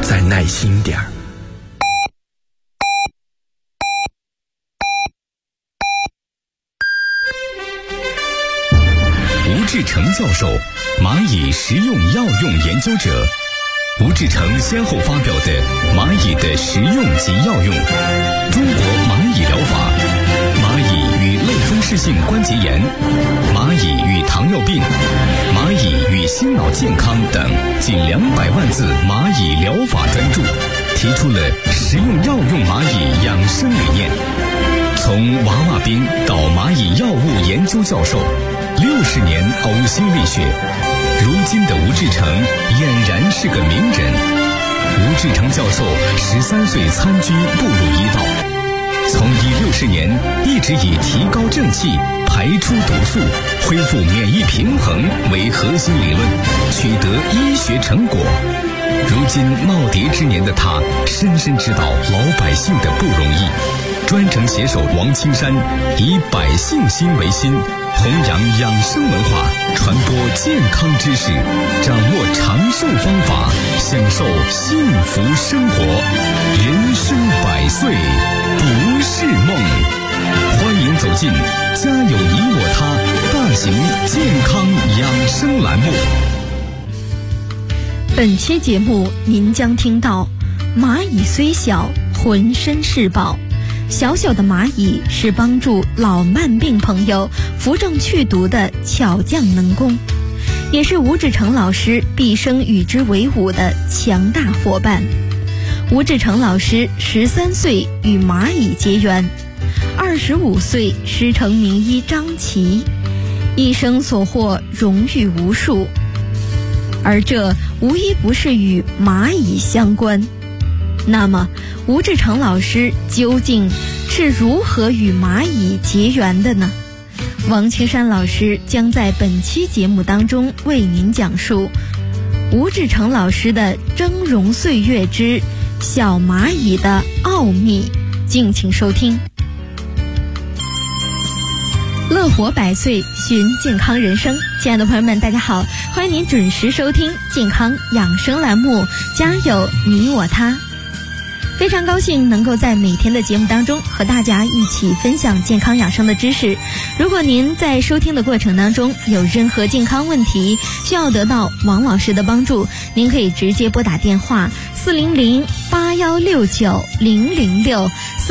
再耐心点儿。 吴志成教授，蚂蚁食用药用研究者。吴志成先后发表的《蚂蚁的食用及药用》、《中国蚂蚁疗法》、《蚂蚁与类风湿性关节炎》、《蚂蚁与糖尿病》、《蚂蚁与心脑健康》等近200万字蚂蚁疗法专著，提出了食用药用蚂蚁养生理念。从娃娃兵到蚂蚁药物研究教授，60年呕心沥血，如今的吴志成俨然是个名人。吴志成教授13岁参军步入医道，从医60年一直以提高正气、排出毒素、恢复免疫平衡为核心理论，取得医学成果。如今耄耋之年的他，深深知道老百姓的不容易，专程携手王青山，以百姓心为心，弘扬养生文化，传播健康知识，掌握长寿方法，享受幸福生活。人生100岁不是梦。欢迎走进家有你我他大型健康养生栏目。 本期节目您将听到：蚂蚁虽小，浑身是宝。小小的蚂蚁是帮助老慢病朋友扶正祛毒的巧匠能工，也是吴志成老师毕生与之为伍的强大伙伴。吴志成老师13岁与蚂蚁结缘，25岁师承名医张琦，一生所获荣誉无数，而这无一不是与蚂蚁相关。那么吴志成老师究竟是如何与蚂蚁结缘的呢？王青山老师将在本期节目当中为您讲述吴志成老师的峥嵘岁月之小蚂蚁的奥秘，敬请收听。乐活100岁，寻健康人生。亲爱的朋友们，大家好，欢迎您准时收听健康养生栏目，家有你我他。非常高兴能够在每天的节目当中和大家一起分享健康养生的知识。如果您在收听的过程当中有任何健康问题需要得到王老师的帮助，您可以直接拨打电话400-8169-006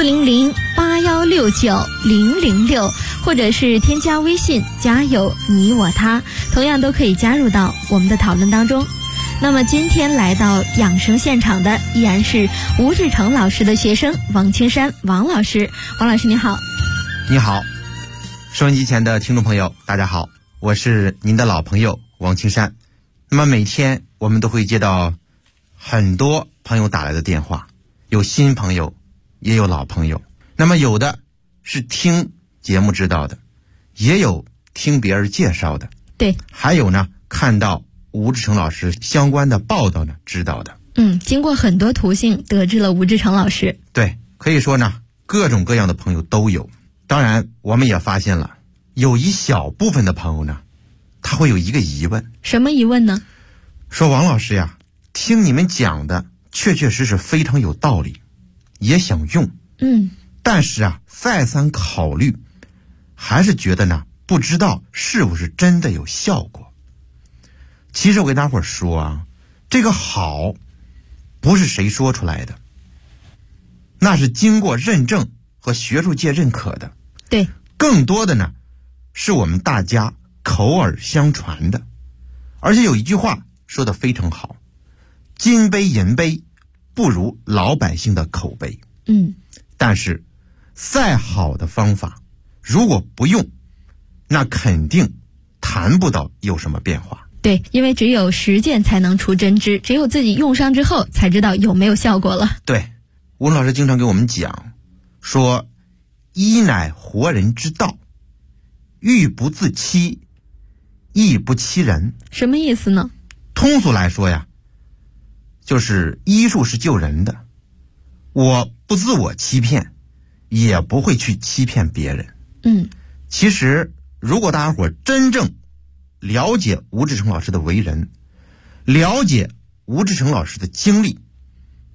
400-8169-006，或者是添加微信家有你我他，同样都可以加入到我们的讨论当中。那么今天来到养生现场的依然是吴志成老师的学生王青山王老师。王老师你好。 你好，收音机前的听众朋友大家好，我是您的老朋友王青山。那么每天我们都会接到很多朋友打来的电话，有新朋友也有老朋友，那么有的是听节目知道的，也有听别人介绍的， 对， 还有呢看到吴志成老师相关的报道呢知道的。 经过很多途径得知了吴志成老师。 对，可以说呢各种各样的朋友都有。当然我们也发现了有一小部分的朋友呢，他会有一个疑问。 什么疑问呢？ 说王老师呀，听你们讲的确确实实非常有道理，也想用，但是啊再三考虑，还是觉得呢不知道是不是真的有效果。其实我给大伙儿说啊，这个好不是谁说出来的，那是经过认证和学术界认可的。 对， 更多的呢是我们大家口耳相传的。而且有一句话说得非常好，金杯银杯不如老百姓的口碑。但是再好的方法如果不用，那肯定谈不到有什么变化。 对，因为只有实践才能出真知，只有自己用上之后才知道有没有效果了。 对，吴老师经常给我们讲说，医乃活人之道，欲不自欺，亦不欺人。 什么意思呢？ 通俗来说呀，就是医术是救人的，我不自我欺骗，也不会去欺骗别人。其实如果大家伙真正了解吴志成老师的为人，了解吴志成老师的经历，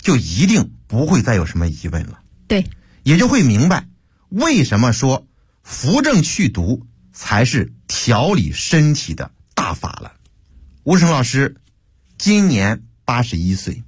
就一定不会再有什么疑问了。 对， 也就会明白为什么说扶正祛毒才是调理身体的大法了。吴志诚老师今年81岁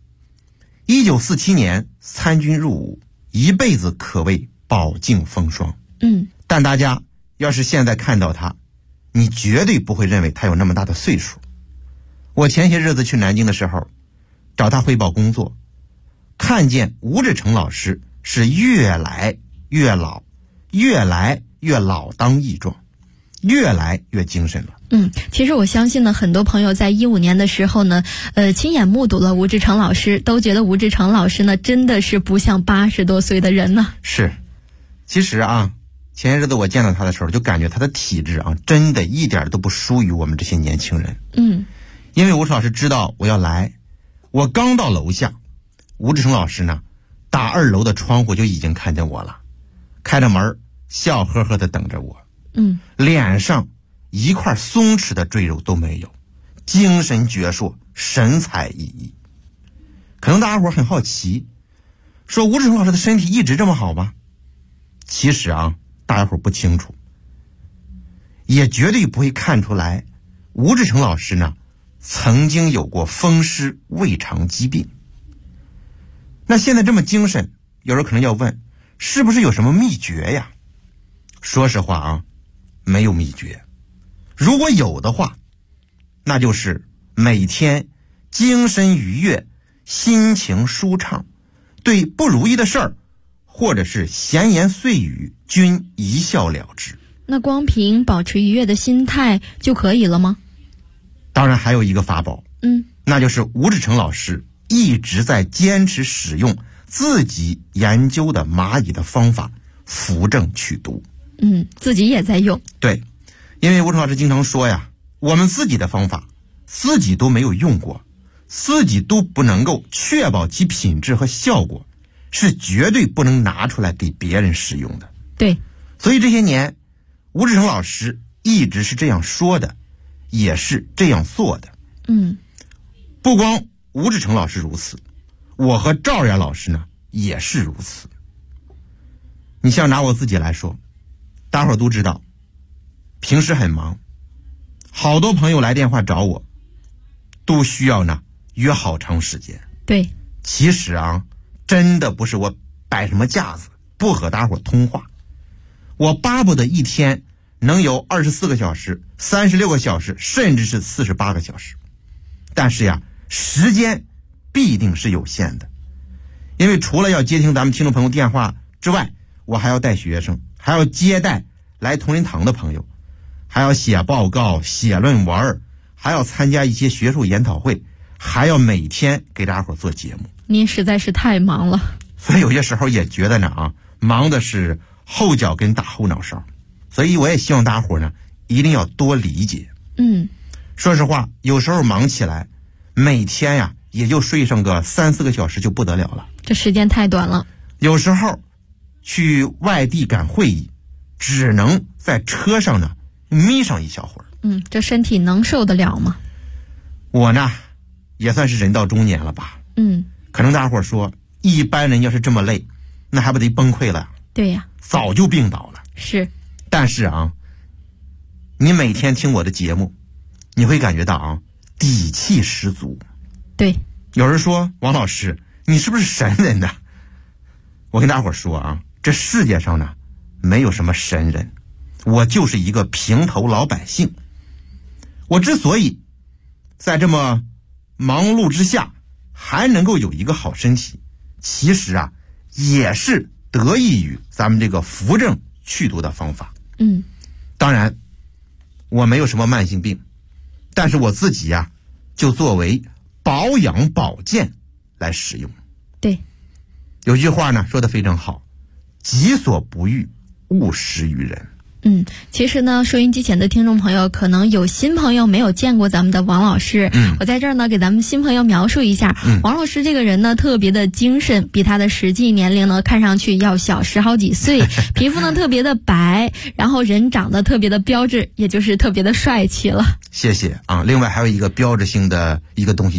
，1947年参军入伍，一辈子可谓饱经风霜。但大家要是现在看到他，你绝对不会认为他有那么大的岁数。我前些日子去南京的时候，找他汇报工作，看见吴志诚老师是越来越老，越来越老当益壮，越来越精神了。 其实我相信呢，很多朋友在15年的时候呢，亲眼目睹了吴志诚老师，都觉得吴志诚老师呢真的是不像80多岁的人呢。 是，其实啊，前些日子我见到他的时候，就感觉他的体质啊，真的一点都不输于我们这些年轻人。因为吴志老师知道我要来，我刚到楼下，吴志诚老师呢，打2楼的窗户就已经看见我了，开着门，笑呵呵的等着我。脸上一块松弛的赘肉都没有，精神矍铄，神采奕奕。可能大家伙很好奇，说吴志诚老师的身体一直这么好吗？其实啊，大家伙不清楚，也绝对不会看出来，吴志诚老师呢，曾经有过风湿胃肠疾病。那现在这么精神，有人可能要问，是不是有什么秘诀呀？说实话啊，没有秘诀。如果有的话，那就是每天精神愉悦，心情舒畅，对不如意的事儿或者是闲言碎语均一笑了之。 那光凭保持愉悦的心态就可以了吗？ 当然还有一个法宝，那就是吴志诚老师一直在坚持使用自己研究的蚂蚁的方法扶正祛毒。 自己也在用。 对，因为吴志诚老师经常说呀，我们自己的方法自己都没有用过，自己都不能够确保其品质和效果，是绝对不能拿出来给别人使用的。 对， 所以这些年吴志诚老师一直是这样说的，也是这样做的。不光吴志诚老师如此，我和赵然老师呢也是如此。你像拿我自己来说，大伙儿都知道平时很忙，好多朋友来电话找我都需要呢约好长时间。 对， 其实啊，真的不是我摆什么架子不和大伙儿通话，我巴不得一天能有24个小时、36个小时，甚至是48个小时。但是呀，时间必定是有限的，因为除了要接听咱们听众朋友电话之外，我还要带学生，还要接待来同仁堂的朋友，还要写报告、写论文，还要参加一些学术研讨会，还要每天给大家伙做节目。 您实在是太忙了， 所以有些时候也觉得呢啊，忙的是后脚跟打后脑勺。所以我也希望大家伙呢一定要多理解。说实话，有时候忙起来，每天呀也就睡上个3-4个小时就不得了了， 这时间太短了。 有时候去外地赶会议，只能在车上呢眯上一小会儿。 这身体能受得了吗？ 我呢也算是人到中年了吧。可能大伙说，一般人要是这么累，那还不得崩溃了？ 对呀， 早就病倒了。 是。 但是啊，你每天听我的节目，你会感觉到啊，底气十足。 对， 有人说，王老师你是不是神人呢？我跟大伙说啊，这世界上呢没有什么神人，我就是一个平头老百姓。我之所以在这么忙碌之下还能够有一个好身体，其实啊也是得益于咱们这个扶正祛毒的方法。当然我没有什么慢性病，但是我自己呀就作为保养保健来使用。 对， 有句话呢说得非常好，己所不欲，勿施于人。 其实呢，收音机前的听众朋友可能有新朋友没有见过咱们的王老师。我在这儿呢给咱们新朋友描述一下，王老师这个人呢特别的精神，比他的实际年龄呢看上去要小10好几岁，皮肤呢特别的白，然后人长得特别的标致，也就是特别的帅气了。 谢谢啊！另外还有一个标志性的一个东西，就是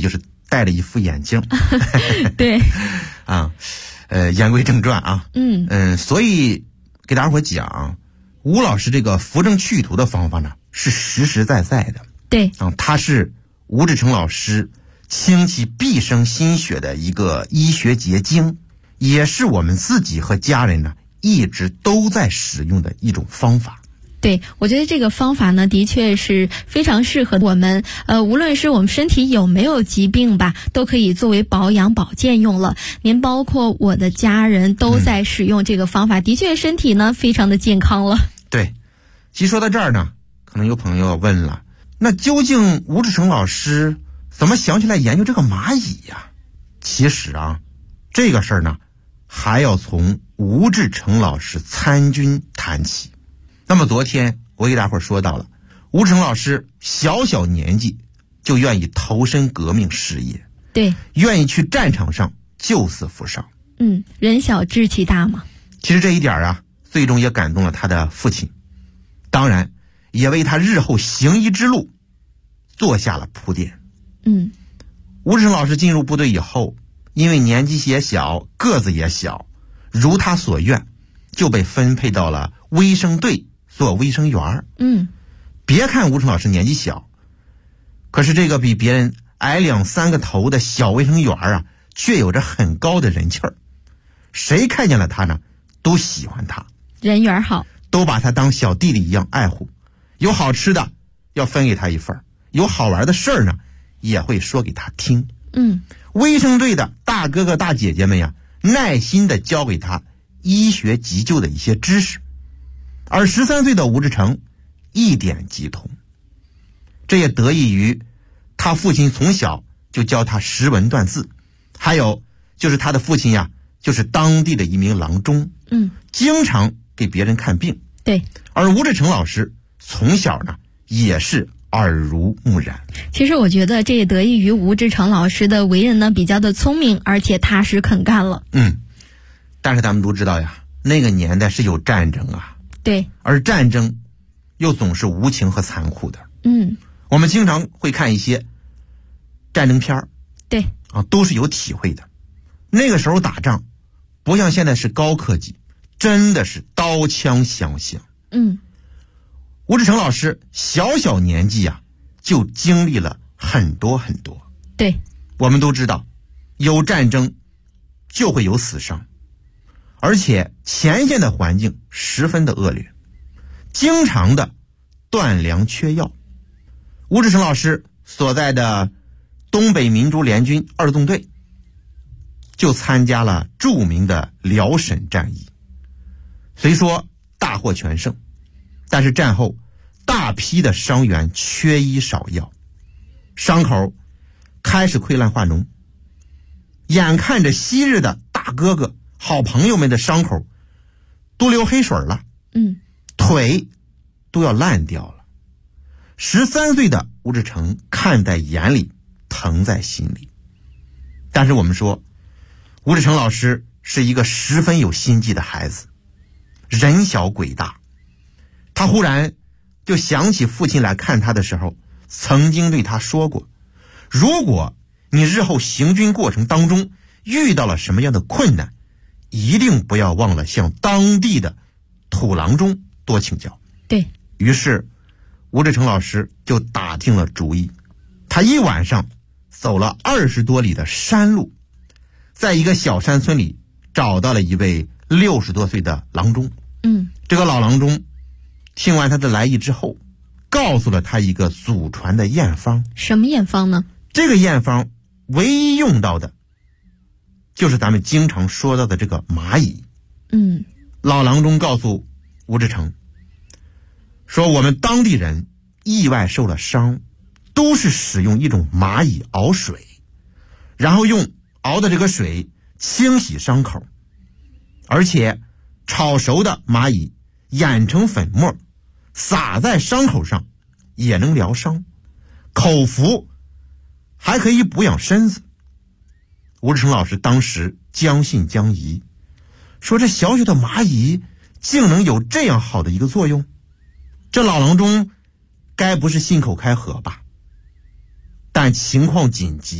戴了一副眼镜。 对。 言归正传啊。所以给大家伙讲，吴老师这个扶正祛毒的方法呢，是实实在在的。 对。 他是吴志诚老师倾其毕生心血的一个医学结晶，也是我们自己和家人呢一直都在使用的一种方法。 对，我觉得这个方法呢，的确是非常适合我们，无论是我们身体有没有疾病吧，都可以作为保养保健用了。您包括我的家人都在使用这个方法，的确身体呢非常的健康了。 对，其实说到这儿呢，可能有朋友要问了，那究竟吴志诚老师怎么想起来研究这个蚂蚁呀？其实啊，这个事儿呢，还要从吴志诚老师参军谈起。那么昨天我给大伙说到了，吴志诚老师小小年纪就愿意投身革命事业， 对， 愿意去战场上救死扶伤。 人小志气大嘛。 其实这一点啊，最终也感动了他的父亲，当然也为他日后行医之路做下了铺垫。吴志诚老师进入部队以后，因为年纪也小，个子也小，如他所愿，就被分配到了卫生队做卫生员。别看吴志诚老师年纪小，可是这个比别人矮2-3个头的小卫生员啊，却有着很高的人气儿。谁看见了他呢，都喜欢他， 人缘好， 都把他当小弟弟一样爱护。有好吃的要分给他一份，有好玩的事儿呢，也会说给他听。卫生队的大哥哥大姐姐们呀，耐心地教给他医学急救的一些知识，而13岁的吴志诚一点即通。这也得益于他父亲从小就教他识文断字，还有就是他的父亲呀，就是当地的一名郎中，经常给别人看病。 对， 而吴志诚老师从小呢也是耳濡目染。 其实我觉得这也得益于吴志诚老师的为人呢比较的聪明，而且踏实肯干了。 但是咱们都知道呀，那个年代是有战争啊。 对， 而战争又总是无情和残酷的。我们经常会看一些战争片儿， 对啊，都是有体会的。那个时候打仗不像现在是高科技，真的是刀枪相向。吴志诚老师小小年纪啊，就经历了很多很多。 对， 我们都知道，有战争就会有死伤，而且前线的环境十分的恶劣，经常的断粮缺药。吴志诚老师所在的东北民族联军2纵队就参加了著名的辽沈战役，虽说大获全胜，但是战后大批的伤员缺医少药，伤口开始溃烂化脓，眼看着昔日的大哥哥好朋友们的伤口都流黑水了，腿都要烂掉了。13岁的吴志诚看在眼里，疼在心里。但是我们说，吴志诚老师是一个十分有心计的孩子，人小鬼大。他忽然就想起父亲来看他的时候曾经对他说过，如果你日后行军过程当中遇到了什么样的困难，一定不要忘了向当地的土郎中多请教。 对， 于是吴志诚老师就打定了主意，他一晚上走了20多里的山路，在一个小山村里找到了一位60多岁的郎中。这个老郎中听完他的来意之后，告诉了他一个祖传的验方。 什么验方呢？ 这个验方唯一用到的就是咱们经常说到的这个蚂蚁。老郎中告诉吴志诚说，我们当地人意外受了伤，都是使用一种蚂蚁熬水，然后用熬的这个水清洗伤口，而且炒熟的蚂蚁研成粉末，撒在伤口上也能疗伤，口服还可以补养身子。吴志诚老师当时将信将疑，说这小小的蚂蚁竟能有这样好的一个作用，这老郎中该不是信口开河吧？但情况紧急，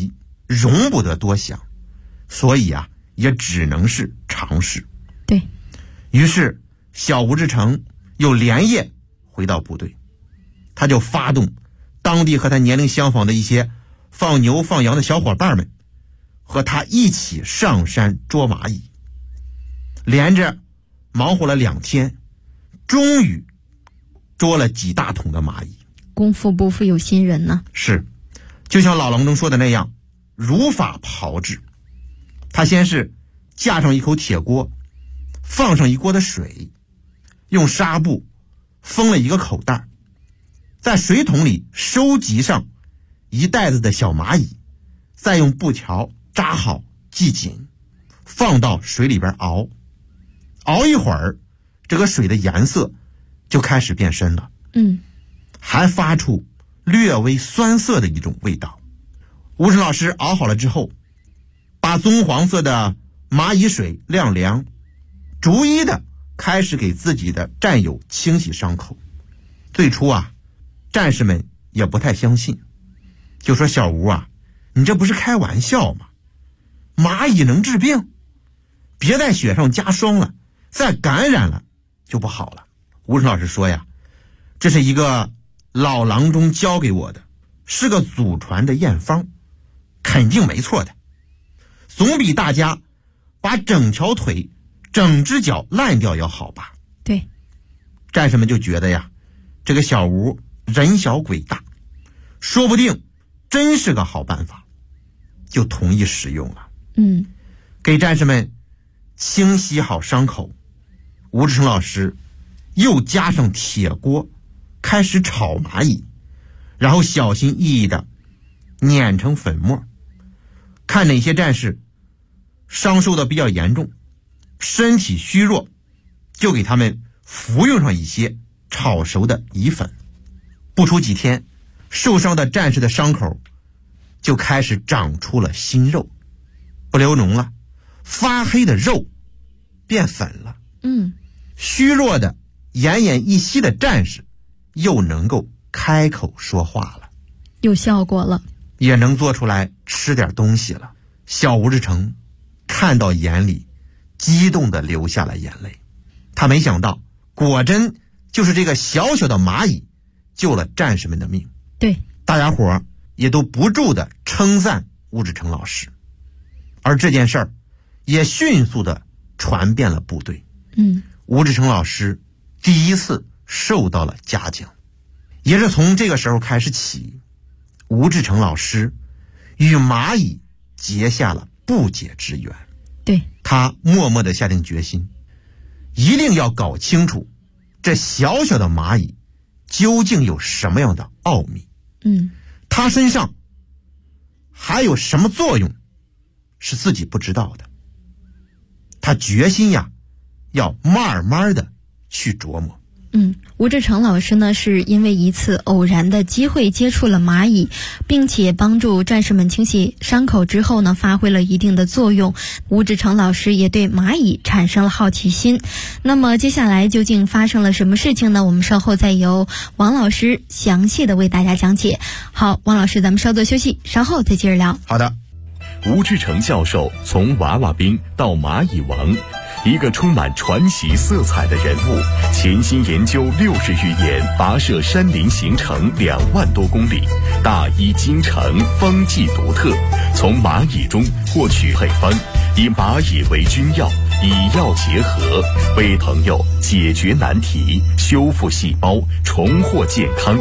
容不得多想，所以啊，也只能是尝试。 对。 于是小吴志成又连夜回到部队，他就发动当地和他年龄相仿的一些放牛放羊的小伙伴们，和他一起上山捉蚂蚁。连着忙活了2天，终于捉了几大桶的蚂蚁。 功夫不负有心人呢。 是，就像老郎中说的那样，如法炮制。他先是架上一口铁锅，放上一锅的水，用纱布封了一个口袋，在水桶里收集上一袋子的小蚂蚁，再用布条扎好系紧，放到水里边熬。熬一会儿，这个水的颜色就开始变深了，还发出略微酸涩的一种味道。吴晨老师熬好了之后，把棕黄色的蚂蚁水晾凉，逐一的开始给自己的战友清洗伤口。最初啊，战士们也不太相信，就说小吴啊，你这不是开玩笑吗？蚂蚁能治病？别在雪上加霜了，再感染了就不好了。吴晨老师说呀，这是一个老郎中教给我的，是个祖传的验方，肯定没错的，总比大家把整条腿整只脚烂掉要好吧。 对。 战士们就觉得呀，这个小吴人小鬼大，说不定真是个好办法，就同意使用了。给战士们清洗好伤口，吴志成老师又加上铁锅开始炒蚂蚁，然后小心翼翼的碾成粉末，看哪些战士伤受的比较严重，身体虚弱，就给他们服用上一些炒熟的蚁粉。不出几天，受伤的战士的伤口就开始长出了新肉，不流脓了，发黑的肉变粉了。虚弱的奄奄一息的战士又能够开口说话了， 有效果了， 也能做出来吃点东西了。小吴志成看到眼里，激动地流下了眼泪。他没想到，果真就是这个小小的蚂蚁救了战士们的命。 对， 大家伙也都不住地称赞吴志成老师，而这件事儿也迅速地传遍了部队。吴志成老师第一次受到了嘉奖。也是从这个时候开始起，吴志成老师与蚂蚁结下了不解之缘。 对， 他默默地下定决心，一定要搞清楚这小小的蚂蚁究竟有什么样的奥秘。它身上还有什么作用是自己不知道的。他决心呀，要慢慢的去琢磨。 吴志成老师呢，是因为一次偶然的机会接触了蚂蚁，并且帮助战士们清洗伤口之后呢，发挥了一定的作用。吴志成老师也对蚂蚁产生了好奇心。那么接下来究竟发生了什么事情呢？我们稍后再由王老师详细的为大家讲解。好，王老师，咱们稍作休息，稍后再接着聊。 好的。 吴志成教授从娃娃兵到蚂蚁王，一个充满传奇色彩的人物，潜心研究60余年，跋涉山林行程2万多公里，大医精诚，方剂独特，从蚂蚁中获取配方，以蚂蚁为君药，以药结合，为朋友解决难题，修复细胞，重获健康。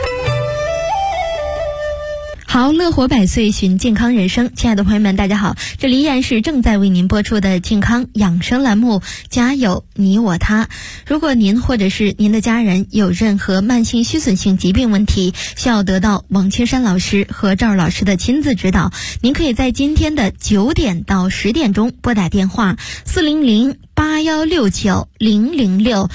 好，乐活百岁，寻健康人生。亲爱的朋友们，大家好，这里依然是正在为您播出的健康养生栏目，家有你我他。如果您或者是您的家人有任何慢性虚损性疾病问题，需要得到王青山老师和赵老师的亲自指导，您可以在今天的9点到10点钟拨打电话400-8169-006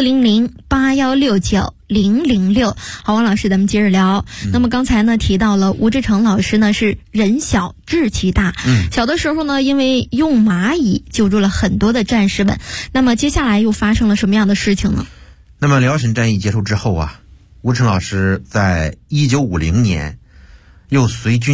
400-8169-006。好，王老师，咱们接着聊。那么刚才呢提到了吴志成老师呢是人小志气大，小的时候呢因为用蚂蚁救助了很多的战士们。那么接下来又发生了什么样的事情呢？ 那么辽沈战役结束之后啊，吴志成老师在1950年又随军队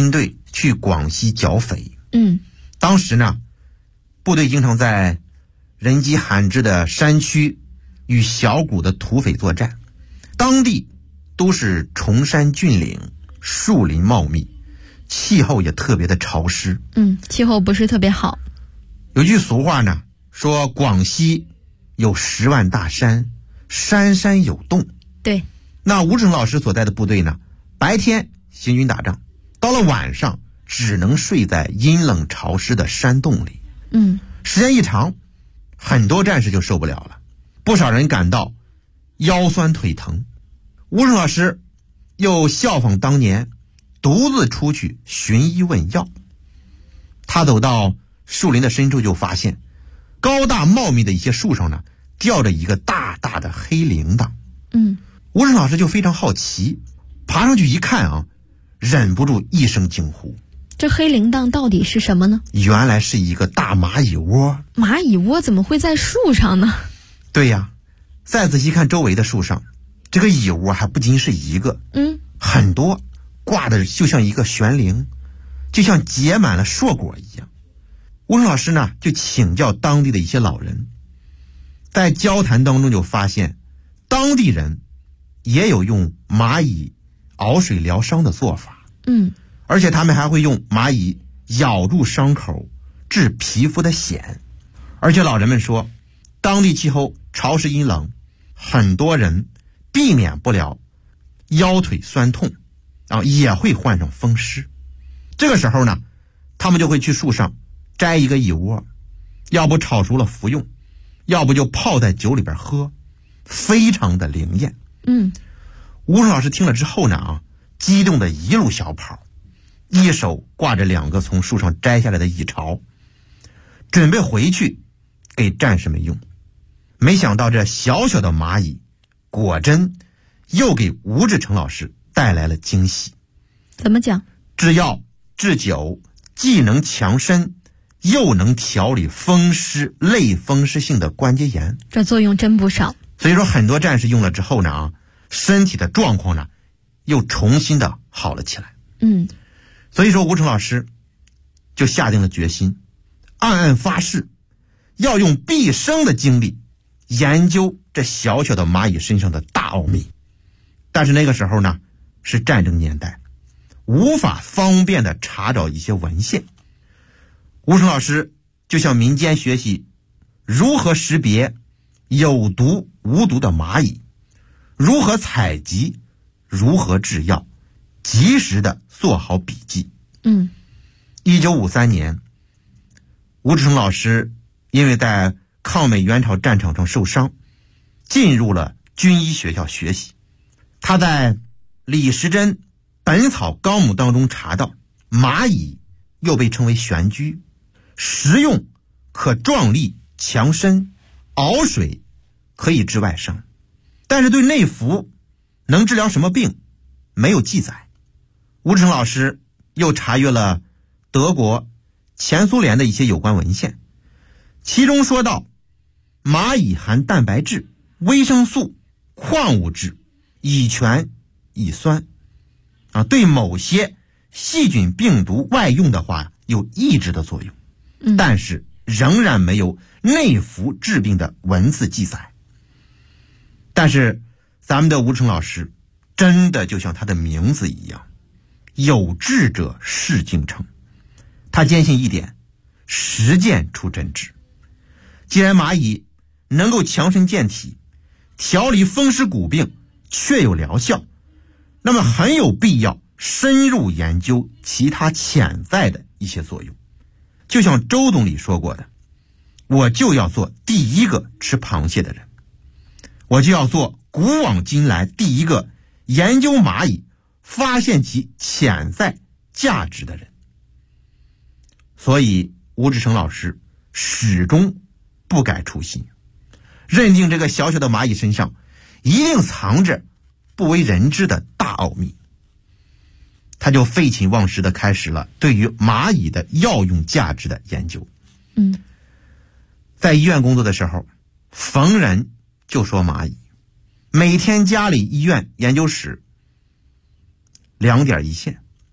去广西剿匪。 当时呢，部队经常在人迹罕至的山区与小股的土匪作战，当地都是崇山峻岭，树林茂密，气候也特别的潮湿。 气候不是特别好。 有句俗话呢，说广西有10万大山，山山有洞。 对， 那吴志成老师所在的部队呢，白天行军打仗，到了晚上只能睡在阴冷潮湿的山洞里。时间一长，很多战士就受不了了，不少人感到腰酸腿疼。吴志成老师又效仿当年，独自出去寻医问药。他走到树林的深处，就发现高大茂密的一些树上呢，吊着一个大大的黑铃铛。吴志成老师就非常好奇，爬上去一看啊，忍不住一声惊呼。 这黑铃铛到底是什么呢？ 原来是一个大蚂蚁窝。 蚂蚁窝怎么会在树上呢？ 对呀，再仔细看周围的树上，这个蚁窝还不仅是一个，很多，挂的就像一个悬铃，就像结满了硕果一样。吴志成老师呢，就请教当地的一些老人，在交谈当中就发现，当地人也有用蚂蚁熬水疗伤的做法。而且他们还会用蚂蚁咬住伤口治皮肤的癣。而且老人们说，当地气候潮湿阴冷，很多人避免不了腰腿酸痛也会患上风湿。这个时候呢，他们就会去树上摘一个蚁窝，要不炒熟了服用，要不就泡在酒里边喝，非常的灵验。吴志成老师听了之后呢激动的一路小跑，一手挂着2个从树上摘下来的蚁巢，准备回去给战士们用。没想到这小小的蚂蚁果真又给吴志成老师带来了惊喜。 怎么讲？ 制药制酒，既能强身，又能调理风湿类风湿性的关节炎， 这作用真不少。 所以说很多战士用了之后呢身体的状况呢又重新的好了起来。所以说吴成老师就下定了决心，暗暗发誓要用毕生的精力研究这小小的蚂蚁身上的大奥秘。但是那个时候呢是战争年代，无法方便的查找一些文献。吴成老师就向民间学习如何识别有毒无毒的蚂蚁，如何采集，如何制药，及时的做好笔记。1953年，吴志成老师因为在抗美援朝战场上受伤，进入了军医学校学习。他在李时珍《本草纲目》当中查到，蚂蚁又被称为玄居，食用可壮力强身，熬水可以治外伤，但是对内服能治疗什么病没有记载。吴志成老师又查阅了德国、前苏联的一些有关文献，其中说到蚂蚁含蛋白质、维生素、矿物质、乙醛、乙酸对某些细菌病毒外用的话有抑制的作用，但是仍然没有内服治病的文字记载。但是咱们的吴成老师真的就像他的名字一样，有志者事竟成。他坚信一点，实践出真知。既然蚂蚁能够强身健体，调理风湿骨病，确有疗效，那么很有必要深入研究其他潜在的一些作用。就像周总理说过的，我就要做第一个吃螃蟹的人，我就要做古往今来第一个研究蚂蚁发现其潜在价值的人。所以吴志成老师始终不改初心，认定这个小小的蚂蚁身上一定藏着不为人知的大奥秘。他就废寝忘食地开始了对于蚂蚁的药用价值的研究。在医院工作的时候，逢人就说蚂蚁，每天家里、医院、研究室2点一线，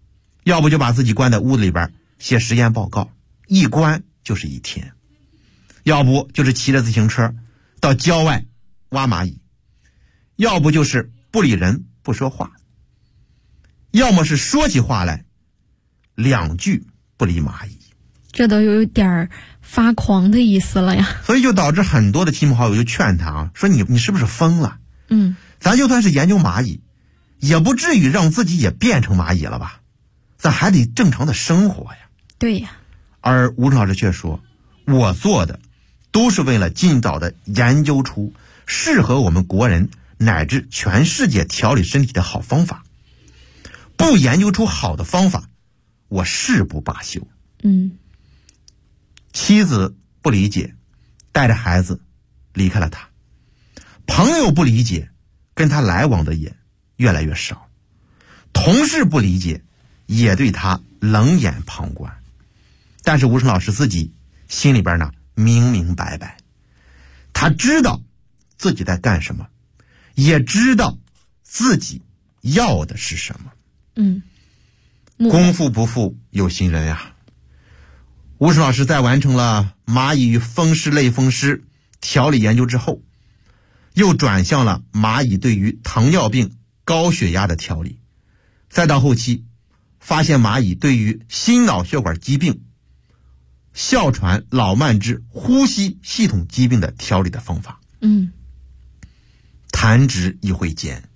要不就把自己关在屋子里边写实验报告，一关就是1天；要不就是骑着自行车到郊外挖蚂蚁；要不就是不理人不说话；要么是说起话来2句不理蚂蚁。 这都有点发狂的意思了呀。 所以就导致很多的亲朋好友就劝他啊，说你是不是疯了？咱就算是研究蚂蚁，也不至于让自己也变成蚂蚁了吧？咱还得正常的生活呀。 对呀。 而吴老师却说，我做的都是为了尽早的研究出适合我们国人乃至全世界调理身体的好方法，不研究出好的方法，我誓不罢休。妻子不理解，带着孩子离开了他；朋友不理解，跟他来往的也越来越少；同事不理解，也对他冷眼旁观。但是吴成老师自己心里边呢明明白白，他知道自己在干什么，也知道自己要的是什么。功夫不负有心人呀。吴成老师在完成了蚂蚁与风湿类风湿调理研究之后，又转向了蚂蚁对于糖尿病、高血压的调理，再到后期发现蚂蚁对于心脑血管疾病、哮喘、老慢支、呼吸系统疾病的调理的方法。弹指一挥间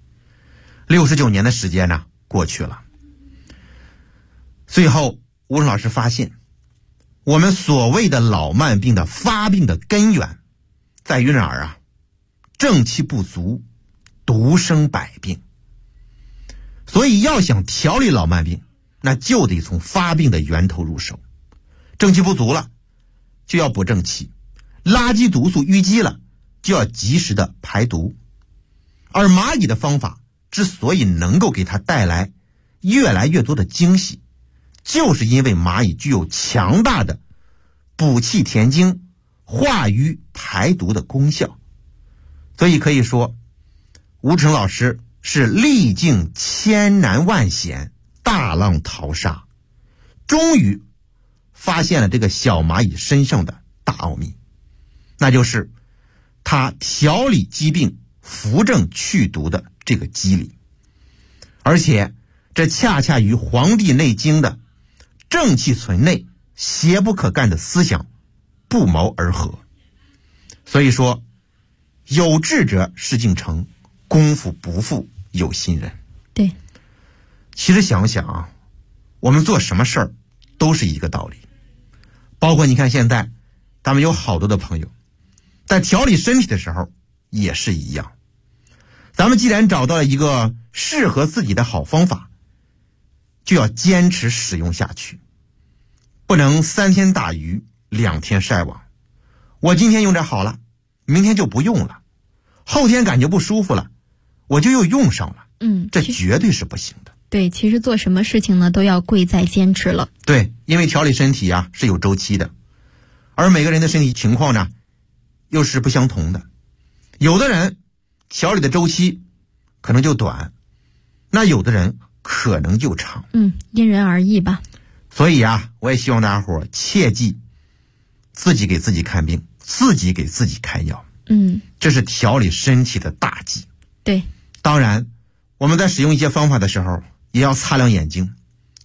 ，69年的时间呢过去了。最后吴成老师发现，我们所谓的老慢病的发病的根源在于哪儿啊？正气不足，独生百病。所以要想调理老慢病，那就得从发病的源头入手。正气不足了，就要补正气；垃圾毒素淤积了，就要及时的排毒。而蚂蚁的方法之所以能够给它带来越来越多的惊喜，就是因为蚂蚁具有强大的补气填精、化瘀排毒的功效。所以可以说，吴成老师是历尽千难万险，大浪淘沙，终于发现了这个小蚂蚁身上的大奥秘，那就是他调理疾病、扶正祛毒的这个机理。而且这恰恰与《黄帝内经》的正气存内，邪不可干的思想不谋而合。所以说，有志者事竟成，功夫不负有心人。 对， 其实想想啊，我们做什么事儿都是一个道理。包括你看现在咱们有好多的朋友在调理身体的时候也是一样。咱们既然找到了一个适合自己的好方法，就要坚持使用下去，不能3天打鱼2天晒网。我今天用这好了，明天就不用了，后天感觉不舒服了，我就又用上了。这绝对是不行的。 对，其实做什么事情呢，都要贵在坚持了。 对，因为调理身体啊是有周期的，而每个人的身体情况呢又是不相同的。有的人调理的周期可能就短，那有的人可能就长。 因人而异吧。 所以啊，我也希望大家伙切记自己给自己看病，自己给自己开药。这是调理身体的大忌。 对， 当然我们在使用一些方法的时候也要擦亮眼睛，